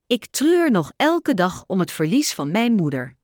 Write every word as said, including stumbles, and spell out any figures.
Ik treur nog elke dag om het verlies van mijn moeder.